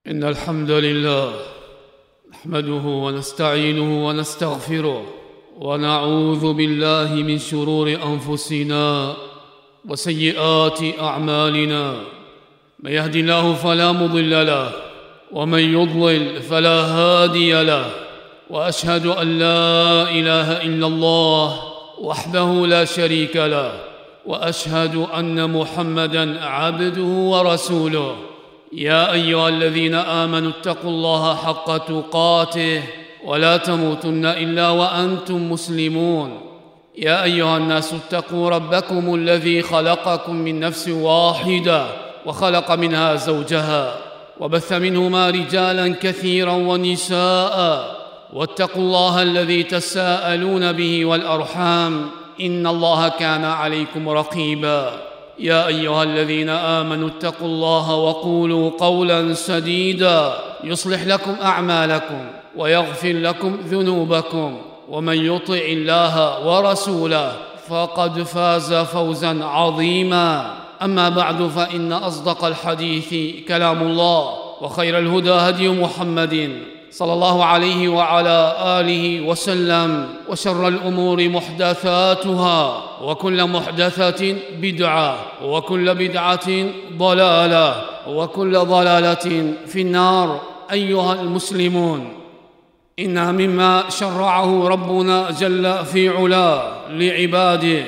إن الحمد لله نحمده ونستعينه ونستغفره ونعوذ بالله من شرور أنفسنا وسيئات أعمالنا. من يهد الله فلا مضل له ومن يضلل فلا هادي له، وأشهد أن لا إله إلا الله وحده لا شريك له، وأشهد أن محمدًا عبده ورسوله. يا أيها الذين آمنوا اتقوا الله حق تقاته ولا تموتن إلا وأنتم مسلمون. يا أيها الناس اتقوا ربكم الذي خلقكم من نفس واحدة وخلق منها زوجها وبث منهما رجالا كثيرا ونساء، واتقوا الله الذي تساءلون به والأرحام إن الله كان عليكم رقيبا. يا أيها الذين آمنوا اتقوا الله وقولوا قولا سديدا يصلح لكم أعمالكم ويغفر لكم ذنوبكم، ومن يطع الله ورسوله فقد فاز فوزا عظيما. أما بعد، فإن أصدق الحديث كلام الله، وخير الهدى هدي محمد صلى الله عليه وعلى آله وسلم، وشر الأمور محدثاتها، وكل محدثة بدعة، وكل بدعة ضلالة، وكل ضلالة في النار. أيها المسلمون، إن مما شرعه ربنا جل في علاه لعباده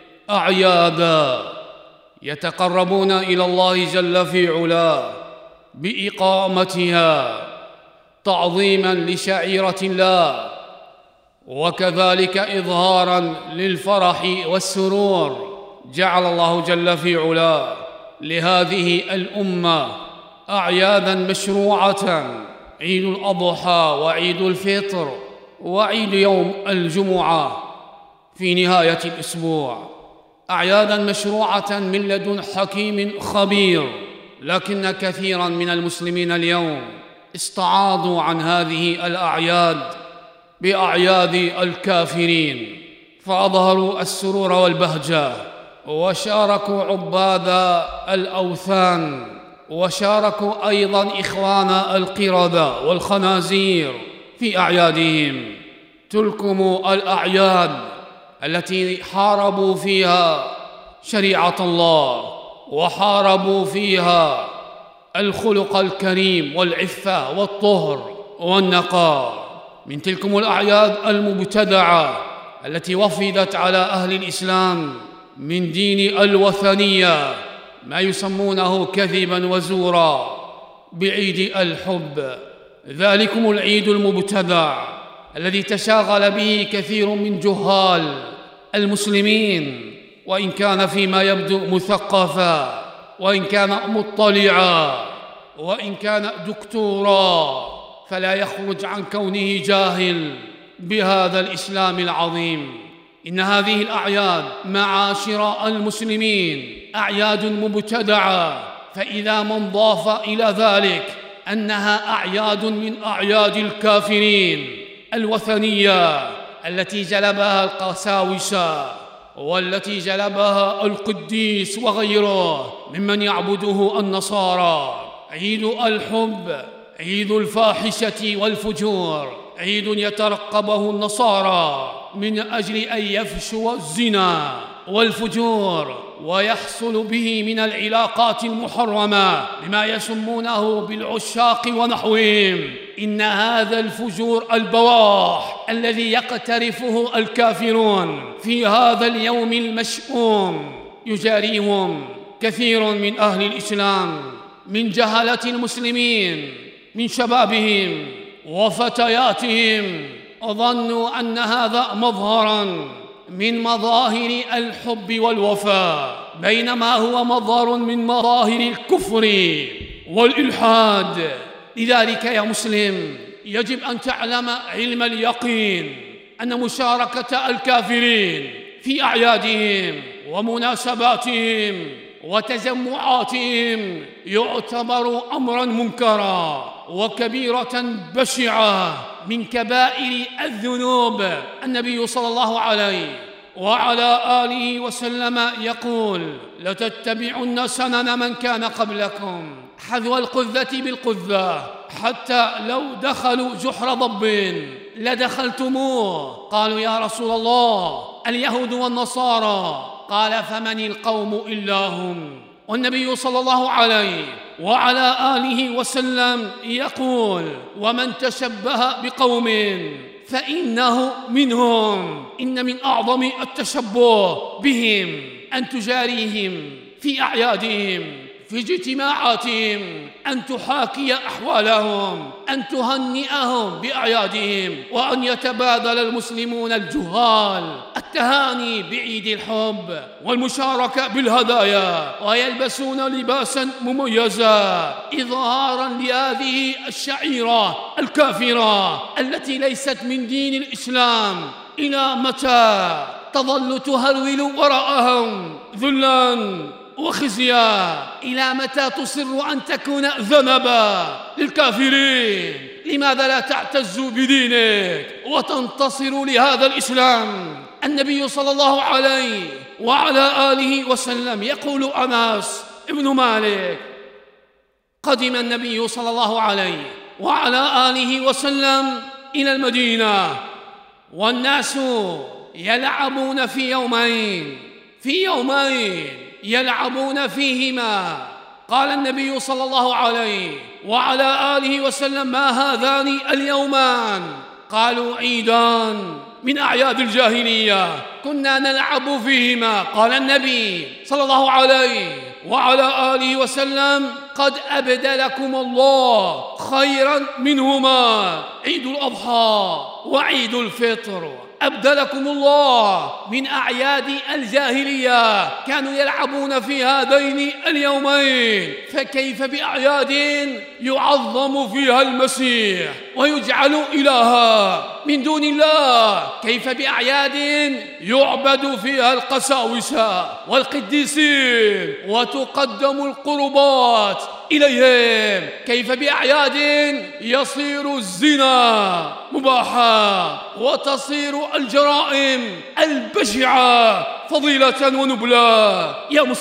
أعيادا يتقربون إلى الله جل في علاه بإقامتها تعظيماً لشعيرة الله، وكذلك إظهاراً للفرح والسرور. جعل الله جل في علاه لهذه الأمة أعياداً مشروعة: عيد الأضحى وعيد الفطر وعيد يوم الجمعة في نهاية الأسبوع، أعياداً مشروعة من لدن حكيم خبير. لكن كثيراً من المسلمين اليوم استعاضوا عن هذه الأعياد بأعياد الكافرين، فأظهروا السرور والبهجة، وشاركوا عباد الأوثان، وشاركوا أيضاً إخوان القردة والخنازير في أعيادهم. تلكم الأعياد التي حاربوا فيها شريعة الله، وحاربوا فيها الخلق الكريم والعفة والطهر والنقاء. من تلكم الأعياد المبتدعة التي وفدت على أهل الإسلام من دين الوثنية ما يسمونه كذبا وزورا بعيد الحب، ذلكم العيد المبتدع الذي تشاغل به كثير من جهال المسلمين، وإن كان فيما يبدو مثقفا، وإن كان مطلعا، وإن كان دكتورا، فلا يخرج عن كونه جاهل بهذا الإسلام العظيم. إن هذه الأعياد معاشر المسلمين أعياد مبتدعة، فإذا من ضاف إلى ذلك أنها أعياد من أعياد الكافرين الوثنية التي جلبها القساوسة، والتي جلبها القديس وغيره ممن يعبده النصارى. عيد الحب، عيد الفاحشة والفجور، عيد يترقبه النصارى من أجل أن يفشوا الزنا والفجور ويحصل به من العلاقات المحرمة بما يسمونه بالعشاق ونحوهم. إن هذا الفجور البواح الذي يقترفه الكافرون في هذا اليوم المشؤوم يجاريهم كثير من أهل الإسلام، من جهلة المسلمين، من شبابهم وفتياتهم، ظنوا أن هذا مظهراً من مظاهر الحب والوفاء، بينما هو مظهر من مظاهر الكفر والإلحاد. لذلك يا مسلم، يجب أن تعلم علم اليقين أن مشاركة الكافرين في أعيادهم ومناسباتهم وتجمعاتهم يعتبر أمراً منكراً وكبيرة بشعة من كبائر الذنوب. النبي صلى الله عليه وعلى آله وسلم يقول: لتتبعن سنن من كان قبلكم حذو القذة بالقذة، حتى لو دخلوا جحر ضب لدخلتموه. قالوا يا رسول الله اليهود والنصارى، قال فمن القوم إلا هم. والنبي صلى الله عليه وعلى آله وسلم يقول ومن تشبه بقوم فإنه منهم. إن من أعظم التشبه بهم أن تجاريهم في أعيادهم، في اجتماعاتهم، أن تحاكي أحوالهم، أن تهنئهم بأعيادهم، وأن يتبادل المسلمون الجهال التهاني بعيد الحب والمشاركة بالهدايا، ويلبسون لباسا مميزا إظهارا لهذه الشعيرة الكافرة التي ليست من دين الإسلام. إلى متى تظل تهرول وراءهم ذلا وخزيا؟ إلى متى تصر أن تكون ذنبا للكافرين؟ لماذا لا تعتز بدينك وتنتصر لهذا الإسلام؟ النبي صلى الله عليه وعلى آله وسلم يقول أنس بن مالك قدم النبي صلى الله عليه وعلى آله وسلم إلى المدينة والناس يلعبون في يومين يلعبون فيهما. قال النبي صلى الله عليه وعلى آله وسلم ما هذان اليومان؟ قالوا عيدان من أعياد الجاهلية كنا نلعب فيهما. قال النبي صلى الله عليه وعلى آله وسلم قد أبدلكم الله خيرا منهما، عيد الأضحى وعيد الفطر. أبدلكم الله من أعياد الجاهلية كانوا يلعبون في هذين اليومين، فكيف بأعياد يعظم فيها المسيح ويجعل إلها من دون الله؟ كيف بأعياد يعبد فيها القساوسة والقديسين وتقدم القربات إليهم؟ كيف بأعياد يصير الزنا مباحا وتصير الجرائم البشعة فضيلة ونبلا؟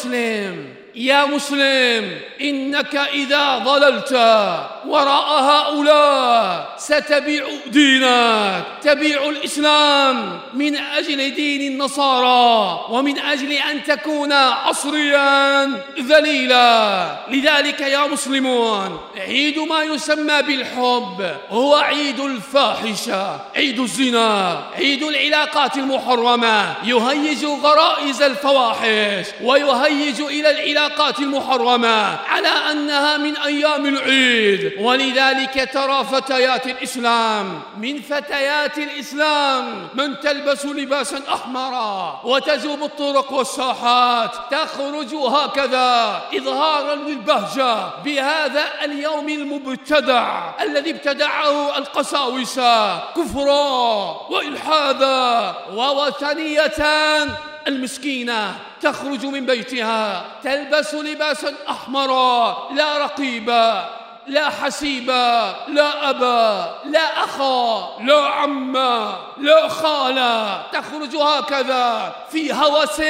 يا مسلم إنك إذا ضللت وراء هؤلاء ستبيع دينك، تبيع الإسلام من أجل دين النصارى ومن أجل أن تكون عصريا ذليلا. لذلك يا مسلمون عيد ما يسمى بالحب هو عيد الفاحشة، عيد الزنا، عيد العلاقات المحرمة، يهيج غرائز الفواحش ويهيج إلى العلاقات المحرمة على أنها من أيام العيد. ولذلك ترى فتيات الإسلام، من فتيات الإسلام من تلبس لباسا أحمرا وتجوب الطرق والساحات، تخرج هكذا إظهارا للبهجة بهذا اليوم المبتدع الذي ابتدعه القساوسة كفرا وإلحادا ووثنية. المسكينة تخرج من بيتها تلبس لباسا أحمرا، لا رقيبا، لا حسيبا، لا أبا، لا أخا، لا عما، لا خالا، تخرج هكذا في هوس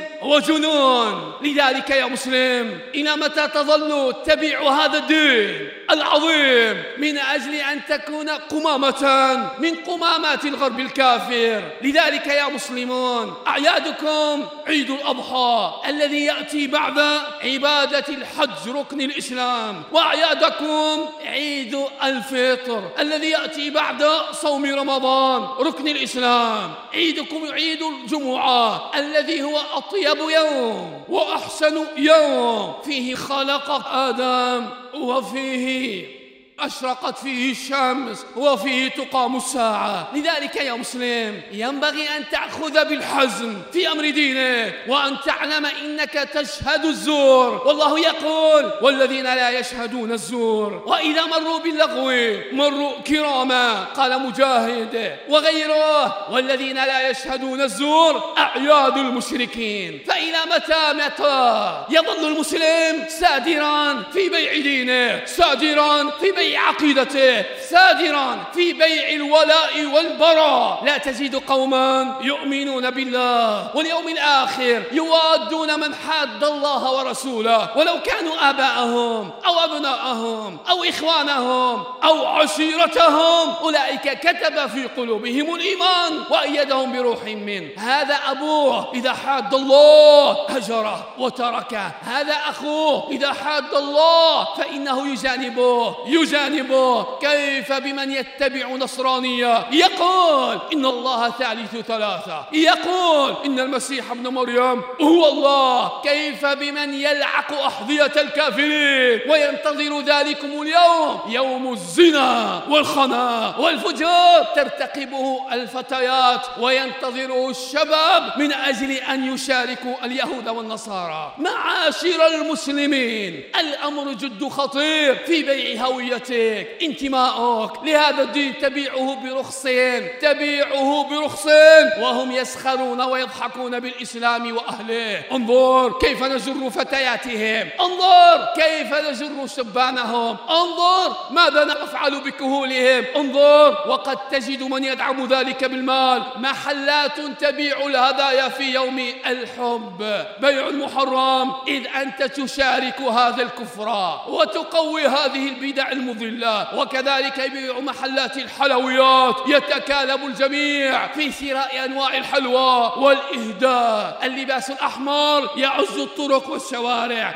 وجنون. لذلك يا مسلم إلى متى تظل تبيع هذا الدين العظيم من أجل أن تكون قمامة من قمامات الغرب الكافر؟ لذلك يا مسلمون أعيادكم عيد الأضحى الذي يأتي بعد عبادة الحج ركن الإسلام، وأعيادكم عيد الفطر الذي يأتي بعد صوم رمضان ركن الإسلام، عيدكم عيد الجمعة الذي هو أطيب يوم وأحسن يوم، فيه خلق آدم وفيه أشرقت فيه الشمس وفيه تقام الساعة. لذلك يا مسلم ينبغي أن تأخذ بالحزم في أمر دينك وأن تعلم إنك تشهد الزور، والله يقول والذين لا يشهدون الزور وإذا مروا باللغو مروا كراما. قال مجاهد وغيره والذين لا يشهدون الزور أعياد المشركين. فإلى متى يظل المسلم سادرا في بيع دينه، سادرا في بيع عقيدته، سادرا في بيع الولاء والبراء. لا تجد قوما يؤمنون بالله واليوم الآخر يوادون من حاد الله ورسوله ولو كانوا آباءهم أو أبناءهم أو إخوانهم أو عشيرتهم، أولئك كتب في قلوبهم الإيمان وأيدهم بروح منه. هذا أبوه إذا حاد الله هجره وتركه، هذا أخوه إذا حاد الله فإنه يجانبه. كيف بمن يتبع نصرانية يقول إن الله ثالث ثلاثة، يقول إن المسيح ابن مريم هو الله؟ كيف بمن يلعق أحذية الكافرين وينتظر ذلكم اليوم، يوم الزنا والخنا والفجور ترتقبه الفتيات وينتظره الشباب من أجل أن يشاركوا اليهود والنصارى. معاشر المسلمين، الأمر جد خطير في بيع هويتك، انتمائك لهذا الدين تبيعه برخص وهم يسخرون ويضحكون بالإسلام وأهله. انظر كيف نجر فتياتهم، انظر كيف نجر شبانهم، انظر ماذا نفعل بكهولهم، انظر. وقد تجد من يدعم ذلك بالمال، محلات تبيع الهدايا في يوم الحب، بيع المحرم، إذ أنت تشارك هذا الكفر وتقوي هذه البدع المضلة. وكذلك يبيع محلات الحلويات، يتكالب الجميع في شراء أنواع الحلوى والإهداء. اللباس الأحمر يعز الطرق والشوارع.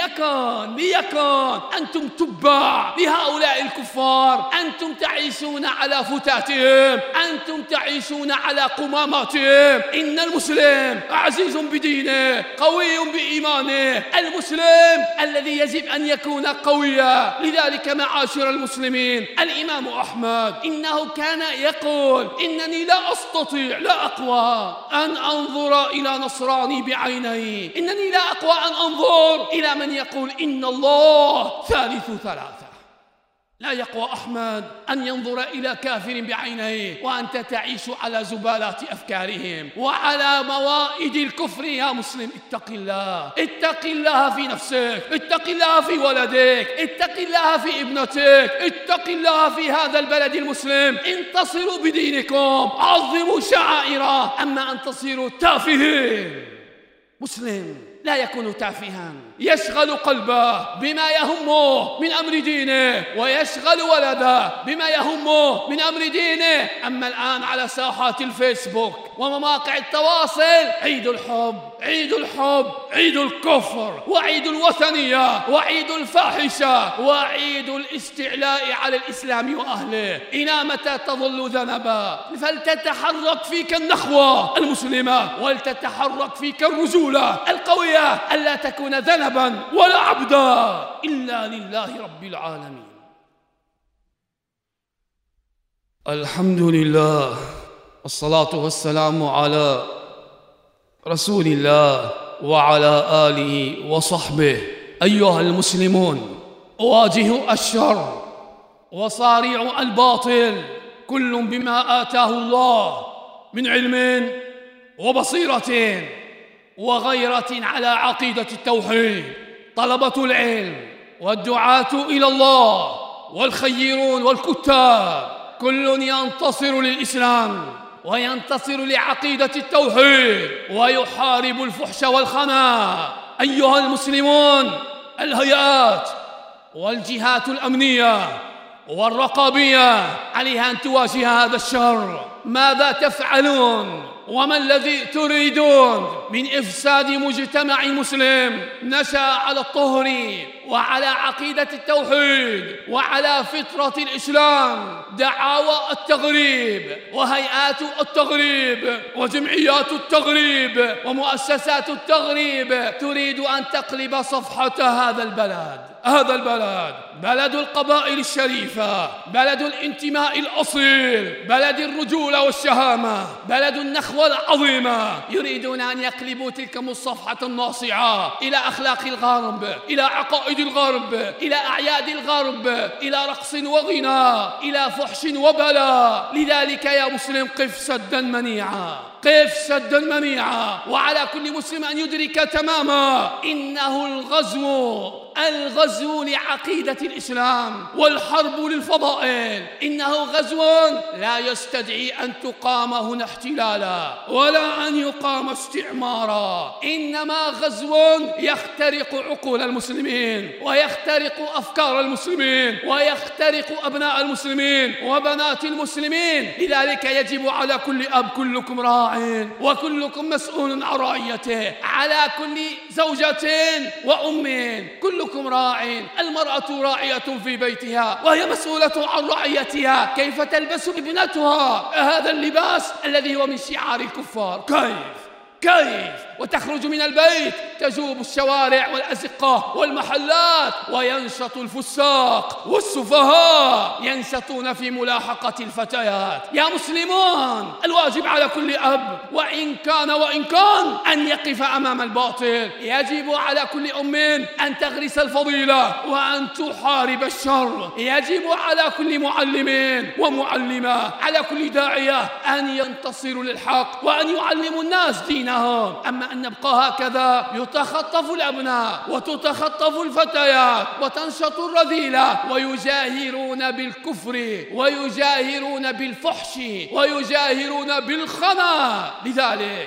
ليكن أنتم تبع لهؤلاء الكفار، أنتم تعيشون على فتاتهم، أنتم تعيشون على قماماتهم. إن المسلم عزيز بدينه قوي بإيمانه، المسلم الذي يجب أن يكون قويا. لذلك معاشر المسلمين، الإمام أحمد إنه كان يقول إنني لا أستطيع، لا أقوى أن أنظر إلى نصراني بعيني، إنني لا أقوى أن أنظر إلى من يقول إن الله ثالث ثلاثة. لا يقوى أحمد أن ينظر إلى كافر بعينيه وأنت تعيش على زبالات أفكارهم وعلى موائد الكفر. يا مسلم اتق الله، اتق الله في نفسك، اتق الله في ولدك، اتق الله في ابنتك، اتق الله في هذا البلد المسلم. انتصروا بدينكم، عظموا شعائره، أما أن تصيروا تافهين. مسلم لا يكون تافها، يشغل قلبه بما يهمه من أمر دينه ويشغل ولده بما يهمه من أمر دينه. أما الآن على ساحات الفيسبوك ومواقع التواصل عيد الحب، عيد الحب، عيد الكفر، وعيد الوثنية، وعيد الفاحشة، وعيد الاستعلاء على الإسلام وأهله. إلى متى تظل ذنبا؟ فلتتحرك فيك النخوة المسلمة، ولتتحرك فيك الرجولة القوية، ألا تكون ذنبا ولا عبدا إلا لله رب العالمين. الحمد لله والصلاة والسلام على رسول الله وعلى آله وصحبه. أيها المسلمون، واجهوا الشر وصارعوا الباطل، كل بما آتاه الله من علم وبصيرة وغيرة على عقيدة التوحيد. طلبة العلم والدعاة إلى الله والخيرون والكتاب كل ينتصر للإسلام وينتصر لعقيدة التوحيد ويحارب الفحش والخنا. أيها المسلمون، الهيئات والجهات الأمنية والرقابية عليها أن تواجه هذا الشر. ماذا تفعلون وما الذي تريدون من إفساد مجتمع مسلم نشأ على الطهر وعلى عقيدة التوحيد وعلى فطرة الإسلام؟ دعاوى التغريب وهيئات التغريب وجمعيات التغريب ومؤسسات التغريب تريد أن تقلب صفحة هذا البلد. هذا البلد بلد القبائل الشريفة، بلد الانتماء الأصيل، بلد الرجولة والشهامة، بلد النخوة العظيمة. يريدون أن يقلبوا تلك الصفحة الناصعة إلى أخلاق الغرب، إلى عقائد الغرب، إلى أعياد الغرب، إلى رقص وغنى، إلى فحش وبلاء. لذلك يا مسلم قف سدا منيعا، قف سدا منيعا. وعلى كل مسلم أن يدرك تماما إنه الغزو الغزو لعقيدة الإسلام والحرب للفضائل إنه غزو لا يستدعي أن تقام هنا احتلالا ولا أن يقام استعمارا، إنما غزو يخترق عقول المسلمين ويخترق أفكار المسلمين ويخترق أبناء المسلمين وبنات المسلمين. لذلك يجب على كل أب، كلكم راع وكلكم مسؤول عن رعيته، على كل زوجة وأم كلكم راع. المرأة راعية في بيتها وهي مسؤولة عن رعيتها. كيف تلبس ابنتها هذا اللباس الذي هو من شعار الكفار؟ كيف وتخرج من البيت تجوب الشوارع والأزقة والمحلات، وينشط الفساق والسفهاء ينشطون في ملاحقة الفتيات. يا مسلمون، الواجب على كل أب وإن كان أن يقف أمام الباطل. يجب على كل أم أن تغرس الفضيلة وأن تحارب الشر. يجب على كل معلم ومعلمة، على كل داعية أن ينتصروا للحق وأن يعلموا الناس دينهم. أما أن نبقى هكذا يتخطف الأبناء وتتخطف الفتيات وتنشط الرذيلة ويجاهرون بالكفر ويجاهرون بالفحش ويجاهرون بالخنا. لذلك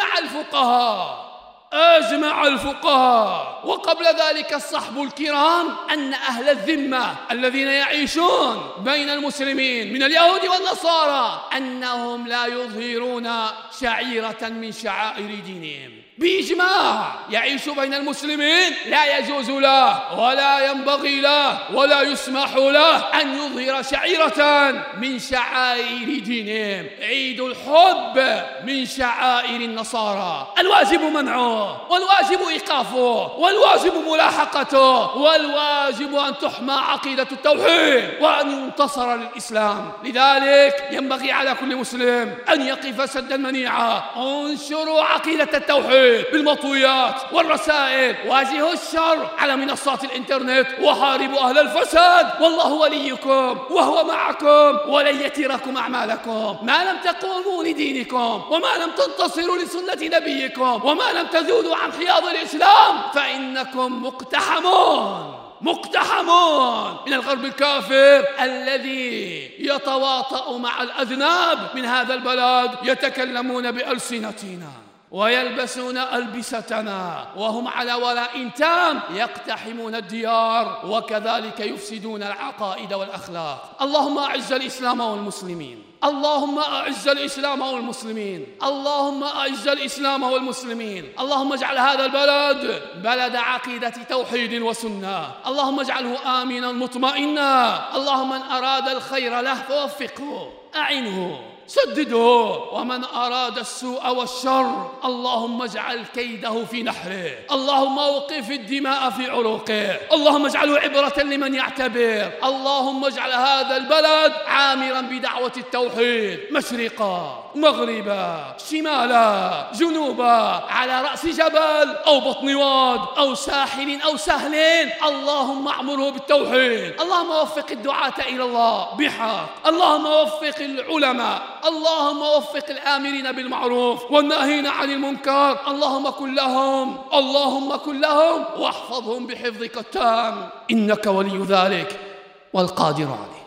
أجمع الفقهاء وقبل ذلك الصحب الكرام أن أهل الذمة الذين يعيشون بين المسلمين من اليهود والنصارى أنهم لا يظهرون شعيرة من شعائر دينهم. بإجماع يعيش بين المسلمين، لا يجوز له ولا ينبغي له ولا يسمح له أن يظهر شعيرة من شعائر دينهم. عيد الحب من شعائر النصارى، الواجب منعه والواجب إيقافه والواجب ملاحقته والواجب أن تحمى عقيدة التوحيد وأن ينتصر للإسلام. لذلك ينبغي على كل مسلم أن يقف سدا منيعا. انشروا عقيدة التوحيد بالمطويات والرسائل، واجهوا الشر على منصات الإنترنت وحاربوا أهل الفساد، والله وليكم وهو معكم ولن يتركم أعمالكم ما لم تقوموا لدينكم وما لم تنتصروا لسنة نبيكم وما لم تذودوا عن حياض الإسلام، فإنكم مقتحمون من الغرب الكافر الذي يتواطأ مع الأذناب من هذا البلد، يتكلمون بألسنتنا ويلبسون ألبستنا وهم على ولاء تام يقتحمون الديار وكذلك يفسدون العقائد والأخلاق. اللهم أعز الإسلام والمسلمين، اللهم أعز الإسلام والمسلمين، اللهم أعز الإسلام والمسلمين. اللهم اجعل هذا البلد بلد عقيدة توحيد وسنة، اللهم اجعله آمنا مطمئنا. اللهم من أراد الخير له فوفقه، أعنه، سدده، ومن أراد السوء والشر اللهم اجعل كيده في نحره، اللهم اوقف الدماء في عروقه، اللهم اجعله عبرة لمن يعتبر. اللهم اجعل هذا البلد عامرا بدعوة التوحيد مشرقا مغربا شمالا جنوبا، على رأس جبل أو بطن واد أو ساحل أو سهل، اللهم اعمره بالتوحيد. اللهم وفق الدعاة إلى الله بحق، اللهم وفق العلماء، اللهم وفق الآمرين بالمعروف والناهين عن المنكر. اللهم كن لهم واحفظهم بحفظك التام، إنك ولي ذلك والقادر عليه.